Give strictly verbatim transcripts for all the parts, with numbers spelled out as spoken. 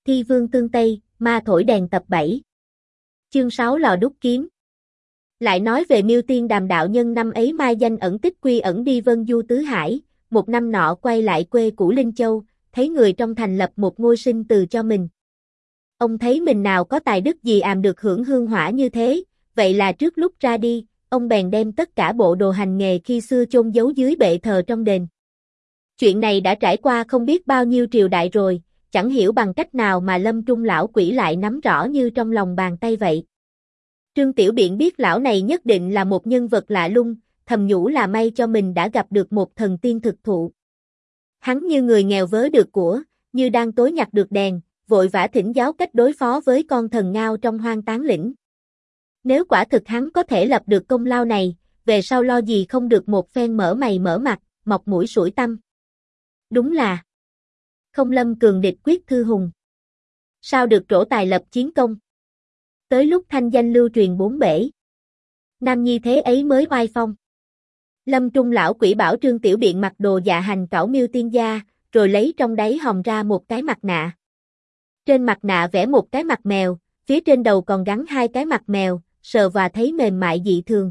Thi vương tương Tây, ma thổi đèn tập bảy. Chương sáu Lò đúc kiếm. Lại nói về Miêu Tiên Đàm đạo nhân năm ấy mai danh ẩn tích quy ẩn đi vân du tứ hải, một năm nọ quay lại quê cũ Linh Châu, thấy người trong thành lập một ngôi sinh từ cho mình. Ông thấy mình nào có tài đức gì àm được hưởng hương hỏa như thế, vậy là trước lúc ra đi, ông bèn đem tất cả bộ đồ hành nghề khi xưa chôn giấu dưới bệ thờ trong đền. Chuyện này đã trải qua không biết bao nhiêu triều đại rồi, chẳng hiểu bằng cách nào mà Lâm Trung lão quỷ lại nắm rõ như trong lòng bàn tay vậy. Trương Tiểu Biện biết lão này nhất định là một nhân vật lạ lùng, thầm nhủ là may cho mình đã gặp được một thần tiên thực thụ. Hắn như người nghèo vớ được của, như đang tối nhặt được đèn, vội vã thỉnh giáo cách đối phó với con thần ngao trong Hoang Tán Lĩnh. Nếu quả thực hắn có thể lập được công lao này, về sau lo gì không được một phen mở mày mở mặt, mọc mũi sủi tăm. Đúng là không lâm cường địch quyết thư hùng. Sao được trổ tài lập chiến công. Tới lúc thanh danh lưu truyền bốn bể. Nam nhi thế ấy mới oai phong. Lâm Trung lão quỷ bảo Trương Tiểu Biện mặc đồ dạ hành cảo Miêu Tiên gia, rồi lấy trong đáy hòm ra một cái mặt nạ. Trên mặt nạ vẽ một cái mặt mèo, phía trên đầu còn gắn hai cái mặt mèo, sờ và thấy mềm mại dị thường.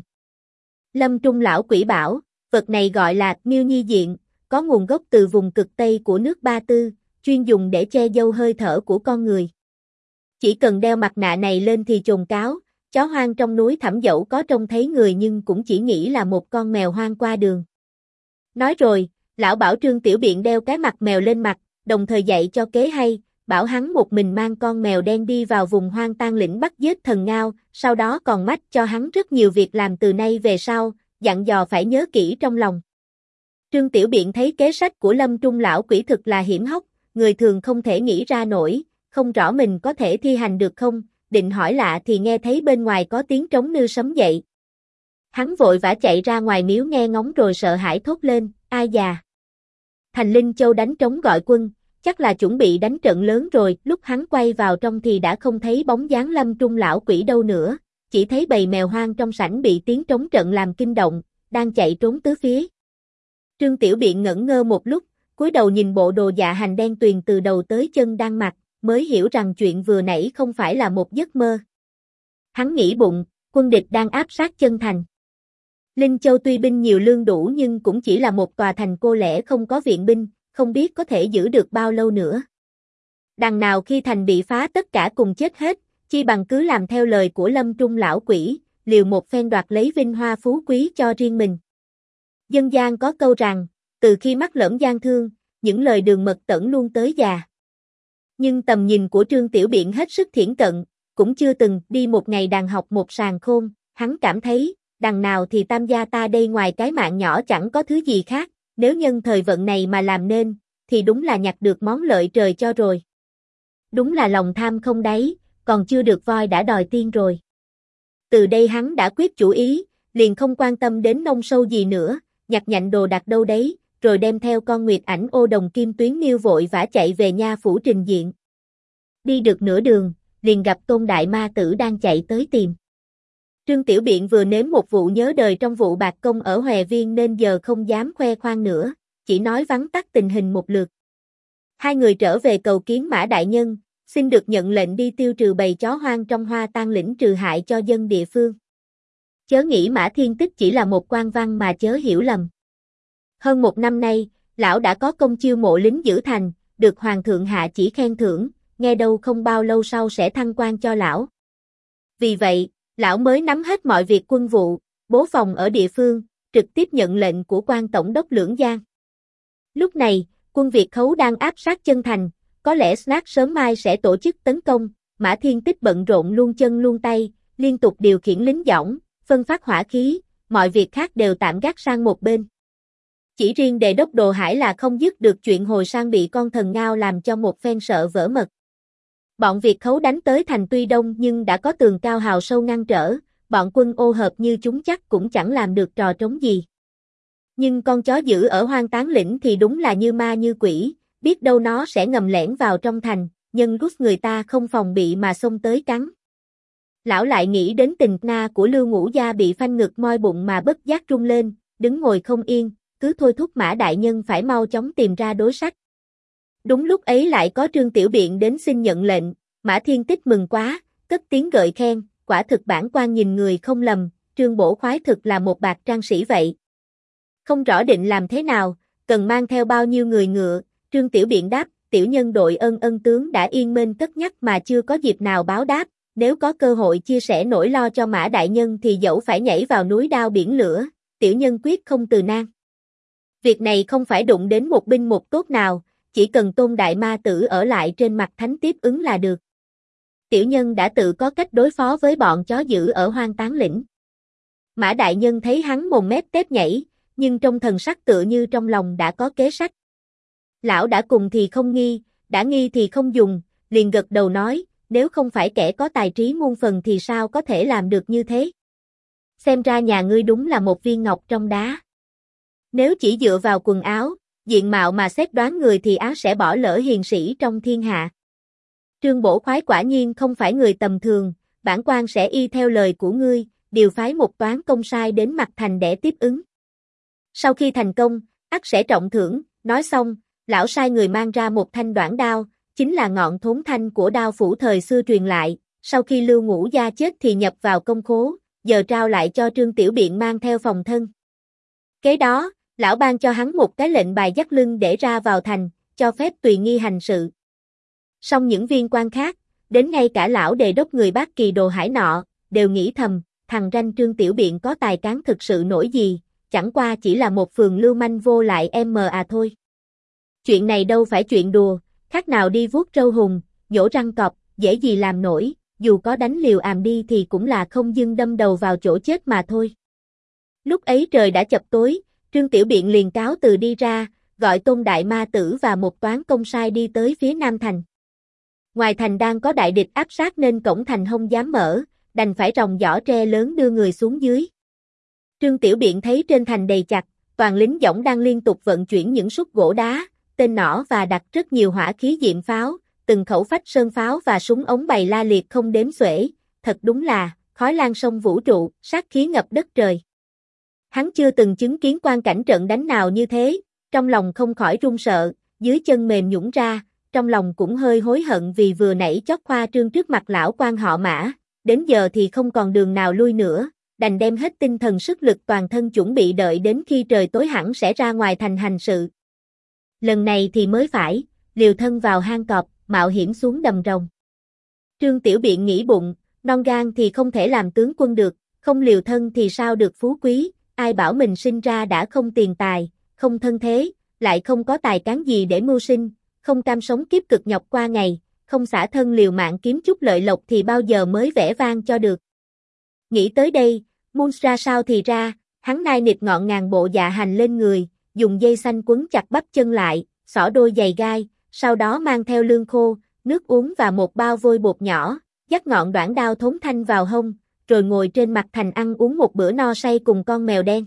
Lâm Trung lão quỷ bảo, vật này gọi là Miêu Nhi diện, có nguồn gốc từ vùng cực Tây của nước Ba Tư, chuyên dùng để che giấu hơi thở của con người. Chỉ cần đeo mặt nạ này lên thì chồn cáo, chó hoang trong núi Thẳm dẫu có trông thấy người nhưng cũng chỉ nghĩ là một con mèo hoang qua đường. Nói rồi, lão bảo Trương Tiểu Biện đeo cái mặt mèo lên mặt, đồng thời dạy cho kế hay, bảo hắn một mình mang con mèo đen đi vào vùng Hoang Tán Lĩnh bắt giết thần ngao, sau đó còn mách cho hắn rất nhiều việc làm từ nay về sau, dặn dò phải nhớ kỹ trong lòng. Trương Tiểu Biện thấy kế sách của Lâm Trung lão quỷ thực là hiểm hóc, người thường không thể nghĩ ra nổi, không rõ mình có thể thi hành được không, định hỏi lạ thì nghe thấy bên ngoài có tiếng trống như sấm dậy. Hắn vội vã chạy ra ngoài miếu nghe ngóng rồi sợ hãi thốt lên, ai già. Thành Linh Châu đánh trống gọi quân, chắc là chuẩn bị đánh trận lớn rồi, lúc hắn quay vào trong thì đã không thấy bóng dáng Lâm Trung lão quỷ đâu nữa, chỉ thấy bầy mèo hoang trong sảnh bị tiếng trống trận làm kinh động, đang chạy trốn tứ phía. Trương Tiểu Biện ngẩn ngơ một lúc, cúi đầu nhìn bộ đồ dạ hành đen tuyền từ đầu tới chân đang mặc, mới hiểu rằng chuyện vừa nãy không phải là một giấc mơ. Hắn nghĩ bụng, quân địch đang áp sát chân thành. Linh Châu tuy binh nhiều lương đủ nhưng cũng chỉ là một tòa thành cô lẻ không có viện binh, không biết có thể giữ được bao lâu nữa. Đằng nào khi thành bị phá tất cả cùng chết hết, chi bằng cứ làm theo lời của Lâm Trung lão quỷ, liều một phen đoạt lấy vinh hoa phú quý cho riêng mình. Dân gian có câu rằng, từ khi mắc lỡm gian thương, những lời đường mật tẩn luôn tới già. Nhưng tầm nhìn của Trương Tiểu Biện hết sức thiển cận, cũng chưa từng đi một ngày đàn học một sàng khôn, hắn cảm thấy, đằng nào thì Tam gia ta đây ngoài cái mạng nhỏ chẳng có thứ gì khác, nếu nhân thời vận này mà làm nên, thì đúng là nhặt được món lợi trời cho rồi. Đúng là lòng tham không đáy, còn chưa được voi đã đòi tiên rồi. Từ đây hắn đã quyết chủ ý, liền không quan tâm đến nông sâu gì nữa, nhặt nhạnh đồ đặt đâu đấy, rồi đem theo con nguyệt ảnh ô đồng kim tuyến miêu vội vã chạy về nha phủ trình diện. Đi được nửa đường, liền gặp Tôn Đại Ma Tử đang chạy tới tìm. Trương Tiểu Biện vừa nếm một vụ nhớ đời trong vụ bạc công ở Hòe Viên nên giờ không dám khoe khoang nữa, chỉ nói vắn tắt tình hình một lượt. Hai người trở về cầu kiến Mã Đại Nhân, xin được nhận lệnh đi tiêu trừ bầy chó hoang trong Hoa Tán Lĩnh trừ hại cho dân địa phương. Chớ nghĩ Mã Thiên Tích chỉ là một quan văn mà chớ hiểu lầm. Hơn một năm nay, lão đã có công chiêu mộ lính giữ thành, được Hoàng thượng hạ chỉ khen thưởng, nghe đâu không bao lâu sau sẽ thăng quan cho lão. Vì vậy, lão mới nắm hết mọi việc quân vụ, bố phòng ở địa phương, trực tiếp nhận lệnh của quan tổng đốc Lưỡng Giang. Lúc này, quân Việt Khấu đang áp sát chân thành, có lẽ Snack sớm mai sẽ tổ chức tấn công, Mã Thiên Tích bận rộn luôn chân luôn tay, liên tục điều khiển lính dõng, phân phát hỏa khí, mọi việc khác đều tạm gác sang một bên. Chỉ riêng Đề đốc Đồ Hải là không dứt được chuyện hồi sang bị con thần ngao làm cho một phen sợ vỡ mật. Bọn Việt Khấu đánh tới thành tuy đông nhưng đã có tường cao hào sâu ngăn trở, bọn quân ô hợp như chúng chắc cũng chẳng làm được trò trống gì. Nhưng con chó dữ ở Hoang Tán Lĩnh thì đúng là như ma như quỷ, biết đâu nó sẽ ngầm lẻn vào trong thành, nhân lúc người ta không phòng bị mà xông tới cắn. Lão lại nghĩ đến tình na của Lưu Ngũ Gia bị phanh ngực moi bụng mà bất giác rung lên, đứng ngồi không yên, cứ thôi thúc Mã Đại Nhân phải mau chóng tìm ra đối sách. Đúng lúc ấy lại có Trương Tiểu Biện đến xin nhận lệnh, Mã Thiên Tích mừng quá, cất tiếng gợi khen, quả thực bản quan nhìn người không lầm, Trương bổ khoái thực là một bạc trang sĩ vậy. Không rõ định làm thế nào, cần mang theo bao nhiêu người ngựa, Trương Tiểu Biện đáp, tiểu nhân đội ân ân tướng đã yên mênh cất nhắc mà chưa có dịp nào báo đáp, nếu có cơ hội chia sẻ nỗi lo cho Mã đại nhân thì dẫu phải nhảy vào núi đao biển lửa, tiểu nhân quyết không từ nan. Việc này không phải đụng đến một binh một tốt nào, chỉ cần Tôn đại ma tử ở lại trên mặt thánh tiếp ứng là được. Tiểu nhân đã tự có cách đối phó với bọn chó dữ ở Hoang Tán lĩnh. Mã đại nhân thấy hắn mồm mép tép nhảy, nhưng trong thần sắc tựa như trong lòng đã có kế sách. Lão đã cùng thì không nghi, đã nghi thì không dùng, liền gật đầu nói, nếu không phải kẻ có tài trí muôn phần thì sao có thể làm được như thế. Xem ra nhà ngươi đúng là một viên ngọc trong đá. Nếu chỉ dựa vào quần áo, diện mạo mà xét đoán người thì á sẽ bỏ lỡ hiền sĩ trong thiên hạ. Trương bổ khoái quả nhiên không phải người tầm thường, bản quan sẽ y theo lời của ngươi, điều phái một toán công sai đến mặt thành để tiếp ứng. Sau khi thành công, ắt sẽ trọng thưởng, nói xong, lão sai người mang ra một thanh đoản đao, chính là ngọn thốn thanh của đao phủ thời xưa truyền lại, sau khi Lưu Ngũ Gia chết thì nhập vào công khố, giờ trao lại cho Trương Tiểu Biện mang theo phòng thân. Kế đó, lão ban cho hắn một cái lệnh bài dắt lưng để ra vào thành, cho phép tùy nghi hành sự. Song những viên quan khác, đến ngay cả lão đề đốc người Bát Kỳ Đồ Hải nọ, đều nghĩ thầm, thằng ranh Trương Tiểu Biện có tài cán thực sự nổi gì, chẳng qua chỉ là một phường lưu manh vô lại em mờ à thôi. Chuyện này đâu phải chuyện đùa, khác nào đi vuốt râu hùng, nhổ răng cọp, dễ gì làm nổi, dù có đánh liều àm đi thì cũng là không dưng đâm đầu vào chỗ chết mà thôi. Lúc ấy trời đã chập tối, Trương Tiểu Biện liền cáo từ đi ra, gọi Tôn đại ma tử và một toán công sai đi tới phía Nam thành. Ngoài thành đang có đại địch áp sát nên cổng thành không dám mở, đành phải ròng giỏ tre lớn đưa người xuống dưới. Trương Tiểu Biện thấy trên thành đầy chặt, toàn lính dõng đang liên tục vận chuyển những sút gỗ đá, tên nỏ và đặt rất nhiều hỏa khí diệm pháo, từng khẩu phách sơn pháo và súng ống bày la liệt không đếm xuể, thật đúng là khói lan sông vũ trụ, sát khí ngập đất trời. Hắn chưa từng chứng kiến quan cảnh trận đánh nào như thế, trong lòng không khỏi run sợ, dưới chân mềm nhũn ra, trong lòng cũng hơi hối hận vì vừa nãy chót khoa trương trước mặt lão quan họ Mã, đến giờ thì không còn đường nào lui nữa, đành đem hết tinh thần sức lực toàn thân chuẩn bị đợi đến khi trời tối hẳn sẽ ra ngoài thành hành sự. Lần này thì mới phải, liều thân vào hang cọp, mạo hiểm xuống đầm rồng. Trương Tiểu Biện nghĩ bụng, non gan thì không thể làm tướng quân được, không liều thân thì sao được phú quý, ai bảo mình sinh ra đã không tiền tài, không thân thế, lại không có tài cán gì để mưu sinh, không cam sống kiếp cực nhọc qua ngày, không xả thân liều mạng kiếm chút lợi lộc thì bao giờ mới vẻ vang cho được. Nghĩ tới đây, muốn ra sao thì ra, hắn nai nịt ngọn ngàn bộ dạ hành lên người, dùng dây xanh quấn chặt bắp chân lại, xỏ đôi giày gai, sau đó mang theo lương khô, nước uống và một bao vôi bột nhỏ, dắt ngọn đoản đao thốn thanh vào hông, rồi ngồi trên mặt thành ăn uống một bữa no say cùng con mèo đen.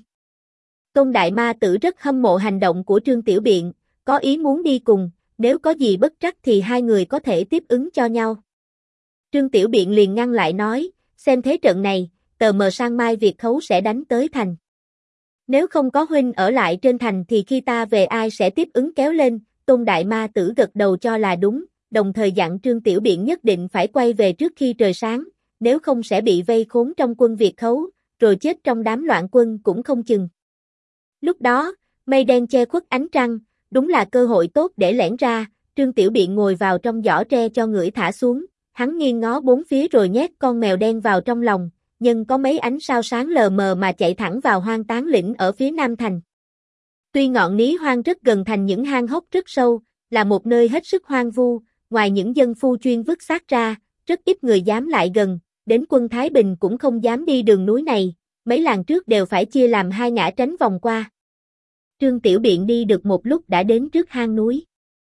Tôn đại ma tử rất hâm mộ hành động của Trương Tiểu Biện, có ý muốn đi cùng, nếu có gì bất trắc thì hai người có thể tiếp ứng cho nhau. Trương Tiểu Biện liền ngăn lại nói, xem thế trận này, tờ mờ sang mai Việt khấu sẽ đánh tới thành. Nếu không có huynh ở lại trên thành thì khi ta về ai sẽ tiếp ứng kéo lên, Tôn đại ma tử gật đầu cho là đúng, đồng thời dặn Trương Tiểu Biện nhất định phải quay về trước khi trời sáng, nếu không sẽ bị vây khốn trong quân Việt khấu, rồi chết trong đám loạn quân cũng không chừng. Lúc đó, mây đen che khuất ánh trăng, đúng là cơ hội tốt để lẻn ra, Trương Tiểu Biện ngồi vào trong giỏ tre cho ngửi thả xuống, hắn nghiêng ngó bốn phía rồi nhét con mèo đen vào trong lòng, nhưng có mấy ánh sao sáng lờ mờ mà chạy thẳng vào Hoang Tán lĩnh ở phía Nam thành. Tuy ngọn ní hoang rất gần thành những hang hốc rất sâu, là một nơi hết sức hoang vu, ngoài những dân phu chuyên vứt xác ra, rất ít người dám lại gần, đến quân Thái Bình cũng không dám đi đường núi này, mấy làng trước đều phải chia làm hai ngã tránh vòng qua. Trương Tiểu Biện đi được một lúc đã đến trước hang núi.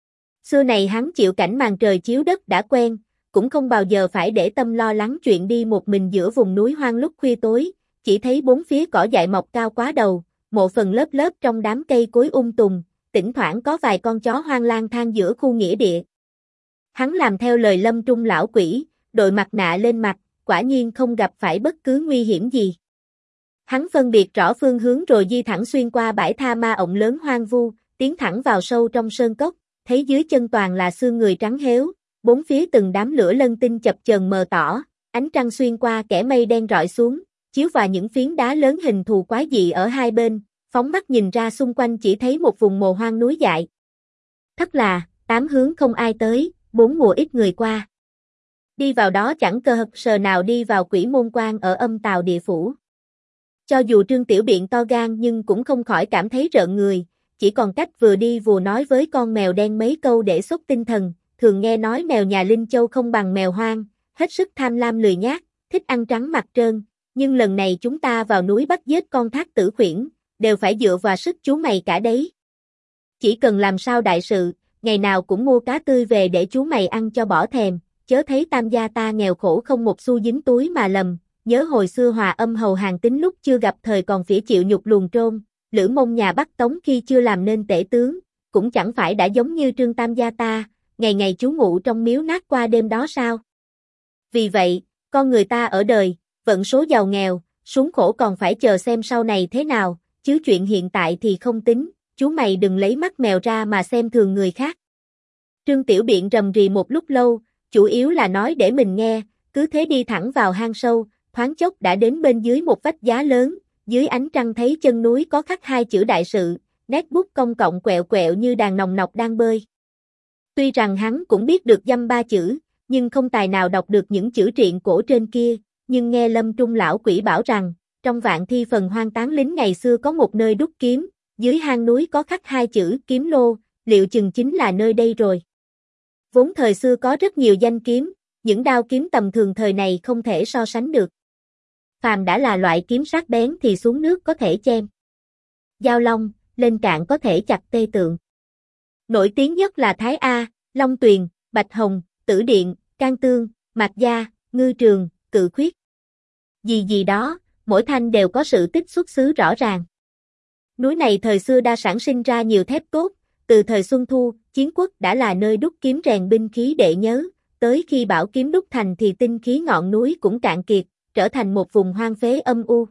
Xưa này hắn chịu cảnh màn trời chiếu đất đã quen, cũng không bao giờ phải để tâm lo lắng chuyện đi một mình giữa vùng núi hoang lúc khuya tối, chỉ thấy bốn phía cỏ dại mọc cao quá đầu, mộ phần lớp lớp trong đám cây cối um tùm, thỉnh thoảng có vài con chó hoang lang thang giữa khu nghĩa địa. Hắn làm theo lời lâm trung lão quỷ, đội mặt nạ lên mặt, quả nhiên không gặp phải bất cứ nguy hiểm gì. Hắn phân biệt rõ phương hướng rồi di thẳng xuyên qua bãi tha ma ộng lớn hoang vu, tiến thẳng vào sâu trong sơn cốc, thấy dưới chân toàn là xương người trắng héo, bốn phía từng đám lửa lân tinh chập chờn mờ tỏ, ánh trăng xuyên qua kẽ mây đen rọi xuống, chiếu vào những phiến đá lớn hình thù quái dị ở hai bên, phóng mắt nhìn ra xung quanh chỉ thấy một vùng mồ hoang núi dại. Thất là, tám hướng không ai tới, bốn mùa ít người qua. Đi vào đó chẳng cơ hật sờ nào đi vào quỷ môn quan ở âm tào địa phủ. Cho dù Trương Tiểu Biện to gan nhưng cũng không khỏi cảm thấy rợn người, chỉ còn cách vừa đi vừa nói với con mèo đen mấy câu để xúc tinh thần, thường nghe nói mèo nhà Linh Châu không bằng mèo hoang, hết sức tham lam lười nhác, thích ăn trắng mặt trơn, nhưng lần này chúng ta vào núi bắt giết con thác tử khuyển, đều phải dựa vào sức chú mày cả đấy. Chỉ cần làm sao đại sự, ngày nào cũng mua cá tươi về để chú mày ăn cho bỏ thèm, chớ thấy tam gia ta nghèo khổ không một xu dính túi mà lầm, nhớ hồi xưa Hòa Âm hầu Hàng Tín lúc chưa gặp thời còn phỉ chịu nhục luồn trôn, Lữ Mông nhà Bắc Tống khi chưa làm nên tể tướng, cũng chẳng phải đã giống như Trương tam gia ta, ngày ngày trú ngụ trong miếu nát qua đêm đó sao? Vì vậy, con người ta ở đời, vận số giàu nghèo, xuống khổ còn phải chờ xem sau này thế nào, chứ chuyện hiện tại thì không tính, chú mày đừng lấy mắt mèo ra mà xem thường người khác. Trương Tiểu Biện rầm rì một lúc lâu, chủ yếu là nói để mình nghe, cứ thế đi thẳng vào hang sâu, thoáng chốc đã đến bên dưới một vách giá lớn, dưới ánh trăng thấy chân núi có khắc hai chữ đại sự, nét bút cong cọng quẹo quẹo như đàn nòng nọc đang bơi. Tuy rằng hắn cũng biết được dăm ba chữ, nhưng không tài nào đọc được những chữ truyện cổ trên kia, nhưng nghe Lâm Trung lão quỷ bảo rằng, trong Vạn Thi phần hoang tán lính ngày xưa có một nơi đúc kiếm, dưới hang núi có khắc hai chữ kiếm lô, liệu chừng chính là nơi đây rồi. Vốn thời xưa có rất nhiều danh kiếm, những đao kiếm tầm thường thời này không thể so sánh được. Phàm đã là loại kiếm sắc bén thì xuống nước có thể chém Giao Long, lên cạn có thể chặt tê tượng. Nổi tiếng nhất là Thái A, Long Tuyền, Bạch Hồng, Tử Điện, Can Tương, Mạc Gia, Ngư Trường, Cự Khuyết. Gì gì đó, mỗi thanh đều có sự tích xuất xứ rõ ràng. Núi này thời xưa đã sản sinh ra nhiều thép tốt, từ thời Xuân Thu, Chiến Quốc đã là nơi đúc kiếm rèn binh khí đệ nhớ, tới khi bảo kiếm đúc thành thì tinh khí ngọn núi cũng cạn kiệt, trở thành một vùng hoang phế âm u.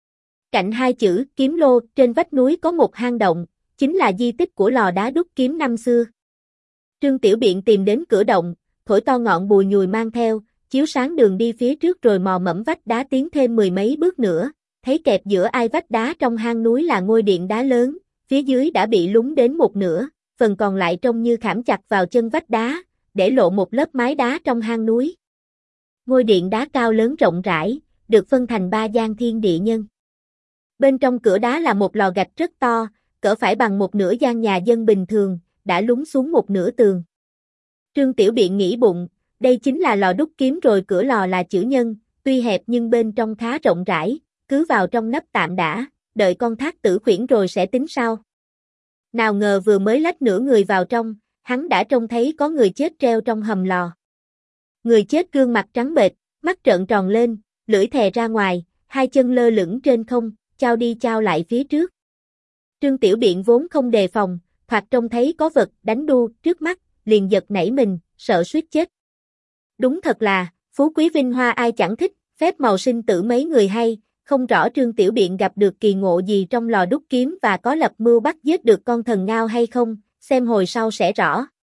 Cạnh hai chữ kiếm lô trên vách núi có một hang động, chính là di tích của lò đá đúc kiếm năm xưa. Trương Tiểu Biện tìm đến cửa động, thổi to ngọn bùi nhùi mang theo, chiếu sáng đường đi phía trước rồi mò mẫm vách đá tiến thêm mười mấy bước nữa, thấy kẹp giữa ai vách đá trong hang núi là ngôi điện đá lớn, phía dưới đã bị lún đến một nửa, phần còn lại trông như khảm chặt vào chân vách đá, để lộ một lớp mái đá trong hang núi. Ngôi điện đá cao lớn rộng rãi, được phân thành ba gian thiên địa nhân. Bên trong cửa đá là một lò gạch rất to, cỡ phải bằng một nửa gian nhà dân bình thường, đã lún xuống một nửa tường. Trương Tiểu Biện nghĩ bụng, đây chính là lò đúc kiếm rồi, cửa lò là chữ nhân, tuy hẹp nhưng bên trong khá rộng rãi, cứ vào trong nấp tạm đã, đợi con thác tử khuyển rồi sẽ tính sau. Nào ngờ vừa mới lách nửa người vào trong, hắn đã trông thấy có người chết treo trong hầm lò. Người chết gương mặt trắng bệch, mắt trợn tròn lên, lưỡi thè ra ngoài, hai chân lơ lửng trên không, chao đi chao lại phía trước. Trương Tiểu Biện vốn không đề phòng, thoạt trông thấy có vật đánh đu trước mắt, liền giật nảy mình, sợ suýt chết. Đúng thật là, phú quý vinh hoa ai chẳng thích, phép màu sinh tử mấy người hay, không rõ Trương Tiểu Biện gặp được kỳ ngộ gì trong lò đúc kiếm và có lập mưu bắt giết được con thần ngao hay không, xem hồi sau sẽ rõ.